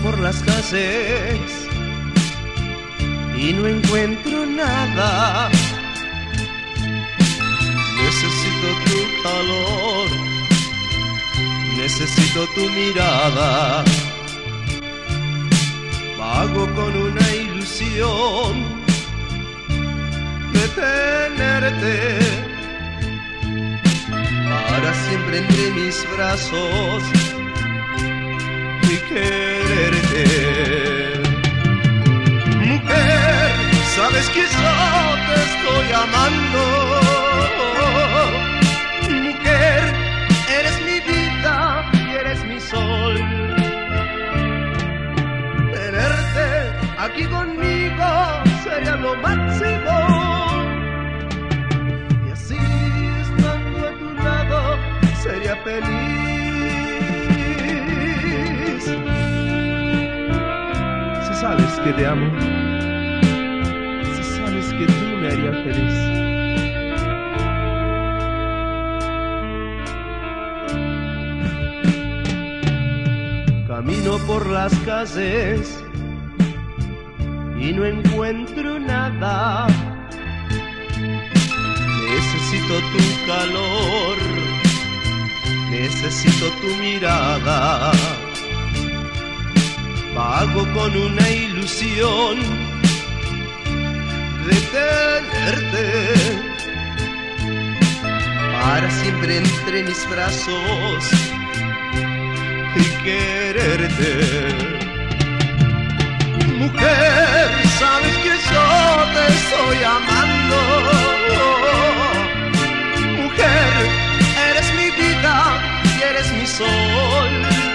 por las calles y no encuentro nada. Necesito tu calor, necesito tu mirada. Vago con una ilusión de tenerte para siempre entre mis brazos y quererte. Mujer, sabes que yo te estoy amando. Mujer, eres mi vida y eres mi sol. Tenerte aquí conmigo sería lo máximo. Y así, estando a tu lado, sería feliz. Si sabes que te amo, si sabes que tú me harías feliz. Camino por las calles y no encuentro nada. Necesito tu calor, necesito tu mirada. Vago con una ilusión de tenerte para siempre entre mis brazos y quererte. Mujer, sabes que yo te estoy amando. Mujer, eres mi vida y eres mi sol.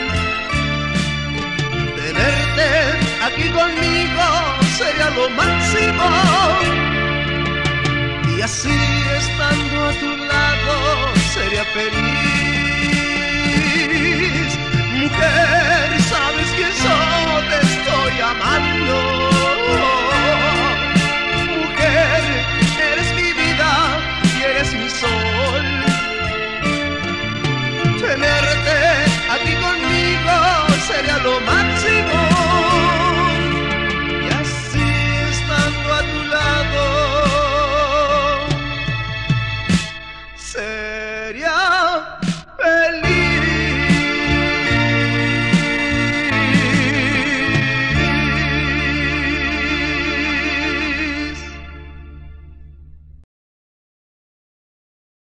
Tenerte aquí conmigo sería lo máximo. Y así, estando a tu lado, sería feliz.